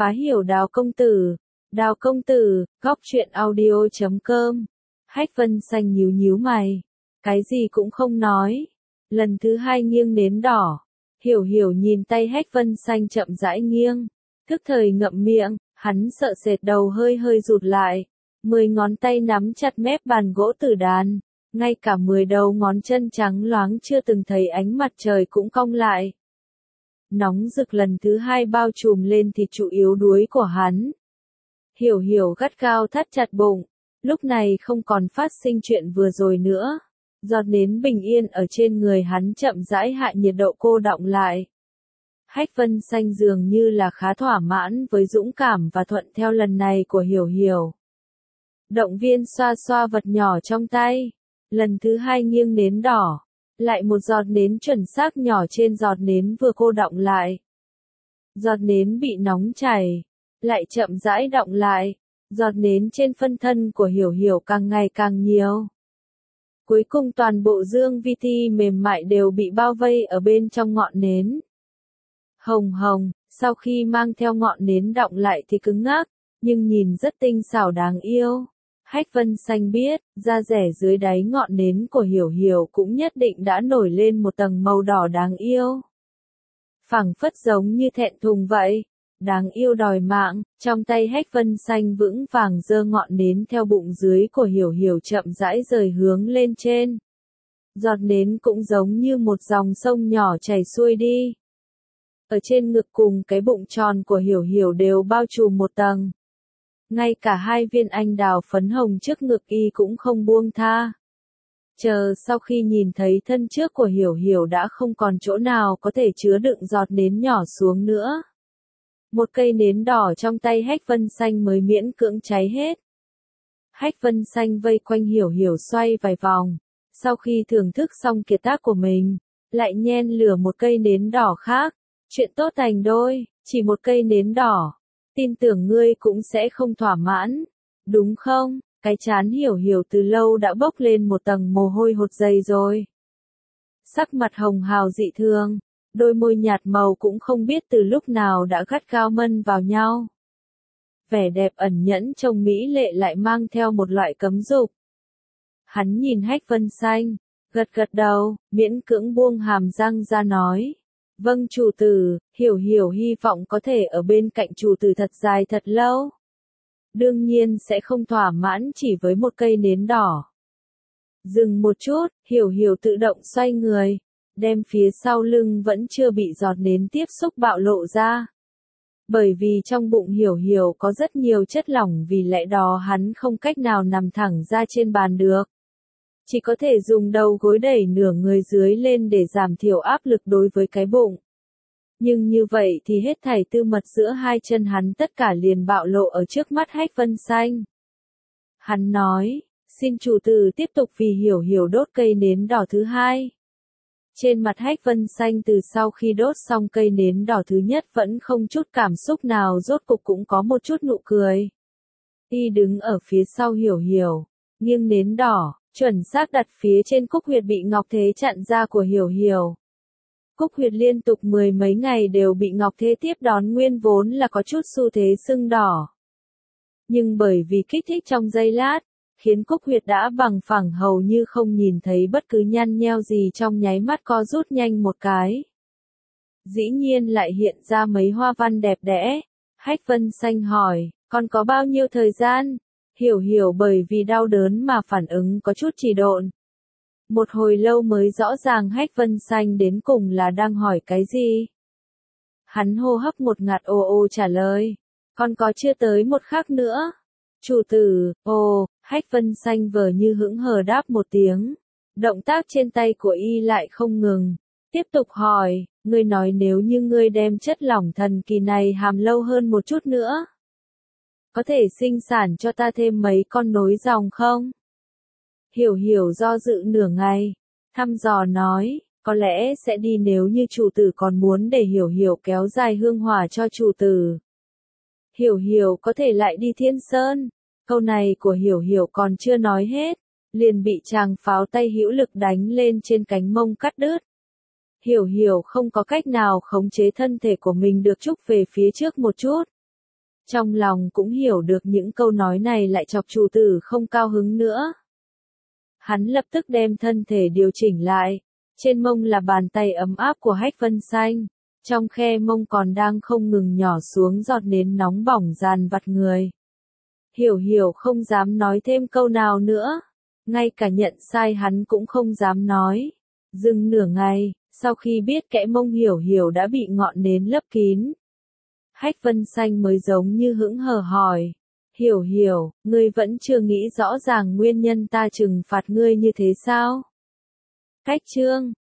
Phá hiểu Đào công tử, góc truyện audio.com. Hách Vân Xanh nhíu nhíu mày. Cái gì cũng không nói. Lần thứ hai nghiêng nến đỏ. Hiểu hiểu nhìn tay Hách Vân Xanh chậm rãi nghiêng. Thức thời ngậm miệng, hắn sợ sệt đầu hơi hơi rụt lại. 10 ngón tay nắm chặt mép bàn gỗ tử đàn. Ngay cả 10 đầu ngón chân trắng loáng chưa từng thấy ánh mặt trời cũng cong lại. Nóng rực lần thứ hai bao trùm lên thịt trụ yếu đuối của hắn. Hiểu hiểu gắt gao thắt chặt bụng, lúc này không còn phát sinh chuyện vừa rồi nữa. Giọt nến bình yên ở trên người hắn chậm rãi hạ nhiệt độ cô đọng lại. Hách Vân Xanh dường như là khá thỏa mãn với dũng cảm và thuận theo lần này của hiểu hiểu. Động viên xoa xoa vật nhỏ trong tay. Lần thứ hai nghiêng nến đỏ. Lại một giọt nến chuẩn xác nhỏ trên giọt nến vừa cô đọng lại. Giọt nến bị nóng chảy. Lại chậm rãi đọng lại. Giọt nến trên phân thân của hiểu hiểu càng ngày càng nhiều. Cuối cùng toàn bộ dương vi ti mềm mại đều bị bao vây ở bên trong ngọn nến. Hồng hồng, sau khi mang theo ngọn nến đọng lại thì cứng ngắc, nhưng nhìn rất tinh xảo đáng yêu. Hách Vân Xanh biết, da rẻ dưới đáy ngọn nến của hiểu hiểu cũng nhất định đã nổi lên một tầng màu đỏ đáng yêu. Phảng phất giống như thẹn thùng vậy. Đáng yêu đòi mạng, trong tay Hách Vân Xanh vững vàng giơ ngọn nến theo bụng dưới của hiểu hiểu chậm rãi rời hướng lên trên. Giọt nến cũng giống như một dòng sông nhỏ chảy xuôi đi. Ở trên ngực cùng cái bụng tròn của hiểu hiểu đều bao trùm một tầng. Ngay cả hai viên anh đào phấn hồng trước ngực y cũng không buông tha. Chờ sau khi nhìn thấy thân trước của hiểu hiểu đã không còn chỗ nào có thể chứa đựng giọt nến nhỏ xuống nữa. Một cây nến đỏ trong tay Hách Vân Xanh mới miễn cưỡng cháy hết. Hách Vân Xanh vây quanh hiểu hiểu xoay vài vòng. Sau khi thưởng thức xong kiệt tác của mình, lại nhen lửa một cây nến đỏ khác. Chuyện tốt thành đôi, chỉ một cây nến đỏ. Tin tưởng ngươi cũng sẽ không thỏa mãn. Đúng không? Cái trán hiểu hiểu từ lâu đã bốc lên một tầng mồ hôi hột dày rồi. Sắc mặt hồng hào dị thường. Đôi môi nhạt màu cũng không biết từ lúc nào đã gắt gao mân vào nhau. Vẻ đẹp ẩn nhẫn trông mỹ lệ lại mang theo một loại cấm dục. Hắn nhìn Hách Vân Xanh, gật gật đầu, miễn cưỡng buông hàm răng ra nói. Vâng chủ tử, hiểu hiểu hy vọng có thể ở bên cạnh chủ tử thật dài thật lâu. Đương nhiên sẽ không thỏa mãn chỉ với một cây nến đỏ. Dừng một chút, hiểu hiểu tự động xoay người. Đem phía sau lưng vẫn chưa bị giọt nến tiếp xúc bạo lộ ra. Bởi vì trong bụng hiểu hiểu có rất nhiều chất lỏng vì lẽ đó hắn không cách nào nằm thẳng ra trên bàn được. Chỉ có thể dùng đầu gối đẩy nửa người dưới lên để giảm thiểu áp lực đối với cái bụng. Nhưng như vậy thì hết thảy tư mật giữa hai chân hắn tất cả liền bạo lộ ở trước mắt Hách Vân Xanh. Hắn nói, xin chủ tử tiếp tục vì hiểu hiểu đốt cây nến đỏ thứ hai. Trên mặt Hách Vân Xanh từ sau khi đốt xong cây nến đỏ thứ nhất vẫn không chút cảm xúc nào, rốt cục cũng có một chút nụ cười. Y đứng ở phía sau hiểu hiểu, nghiêng nến đỏ, chuẩn xác đặt phía trên cúc huyệt bị Ngọc Thế chặn ra của hiểu hiểu. Cúc huyệt liên tục 10 mấy ngày đều bị Ngọc Thế tiếp đón nguyên vốn là có chút xu thế sưng đỏ. Nhưng bởi vì kích thích trong giây lát, khiến cúc huyệt đã bằng phẳng hầu như không nhìn thấy bất cứ nhăn nheo gì, trong nháy mắt co rút nhanh một cái. Dĩ nhiên lại hiện ra mấy hoa văn đẹp đẽ. Hách Vân Xanh hỏi, còn có bao nhiêu thời gian? Hiểu hiểu bởi vì đau đớn mà phản ứng có chút trì độn. Một hồi lâu mới rõ ràng Hách Vân Xanh đến cùng là đang hỏi cái gì. Hắn hô hấp một ngạt ô trả lời, còn có chưa tới một khắc nữa. Chủ tử, Hách Vân Xanh vờ như hững hờ đáp một tiếng. Động tác trên tay của y lại không ngừng. Tiếp tục hỏi, ngươi nói nếu như ngươi đem chất lỏng thần kỳ này hàm lâu hơn một chút nữa, có thể sinh sản cho ta thêm mấy con nối dòng không? Hiểu hiểu do dự nửa ngày, thăm dò nói, có lẽ sẽ đi nếu như chủ tử còn muốn để hiểu hiểu kéo dài hương hỏa cho chủ tử. Hiểu hiểu có thể lại đi Thiên Sơn. Câu này của hiểu hiểu còn chưa nói hết, liền bị chàng pháo tay hữu lực đánh lên trên cánh mông cắt đứt. Hiểu hiểu không có cách nào khống chế thân thể của mình được, trúc về phía trước một chút. Trong lòng cũng hiểu được những câu nói này lại chọc chủ tử không cao hứng nữa. Hắn lập tức đem thân thể điều chỉnh lại. Trên mông là bàn tay ấm áp của Hách Vân Xanh. Trong khe mông còn đang không ngừng nhỏ xuống giọt nến nóng bỏng dàn vặt người. Hiểu Hiểu không dám nói thêm câu nào nữa. Ngay cả nhận sai hắn cũng không dám nói. Dừng nửa ngày, sau khi biết kẽ mông Hiểu Hiểu đã bị ngọn nến lấp kín. Hách Vân Xanh mới giống như hững hờ hỏi. Hiểu Hiểu, ngươi vẫn chưa nghĩ rõ ràng nguyên nhân ta trừng phạt ngươi như thế sao? Cách chương